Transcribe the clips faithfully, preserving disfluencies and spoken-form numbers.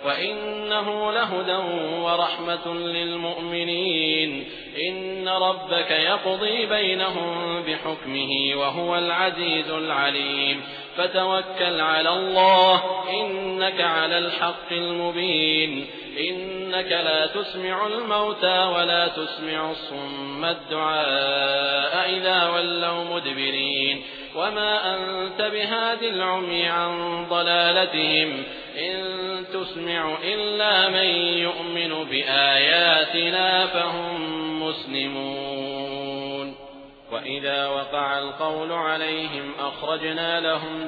وإنه لهدى ورحمة للمؤمنين. إن ربك يقضي بينهم بحكمه وهو العزيز العليم. فتوكل على الله إنك على الحق المبين. إنك لا تسمع الموتى ولا تسمع الصم الدعاء إذا ولوا مدبرين. وما أنت بهاد العمي عن ضلالتهم إن تسمع إلا من يؤمن بآياتنا فهم مسلمون. وإذا وقع القول عليهم أخرجنا لهم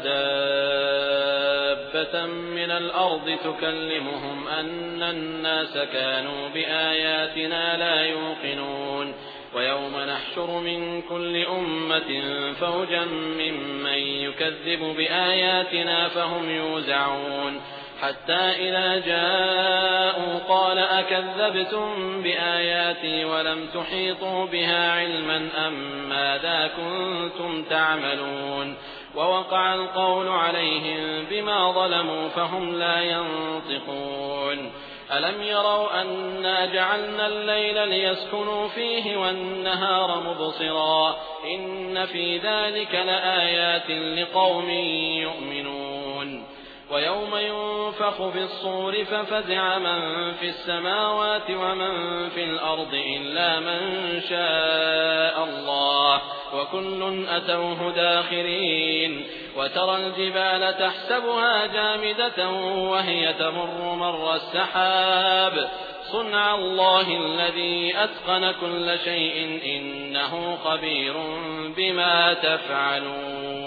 دابة من الأرض تكلمهم أن الناس كانوا بآياتنا لا يوقنون. ويوم نحشر من كل أمة فوجا ممن يكذب بآياتنا فهم يوزعون. حتى إذا جاءوا قال أكذبتم بآياتي ولم تحيطوا بها علما أم ماذا كنتم تعملون. ووقع القول عليهم بما ظلموا فهم لا ينطقون. ألم يروا أنا جعلنا الليل ليسكنوا فيه والنهار مبصرا إن في ذلك لآيات لقوم يؤمنون. ويوم ينفخ في الصور ففزع من في السماوات ومن في الأرض إلا من شاء الله وكل أتوه داخرين. وترى الجبال تحسبها جامدة وهي تمر مر السحاب صنع الله الذي أتقن كل شيء إنه خبير بما تفعلون.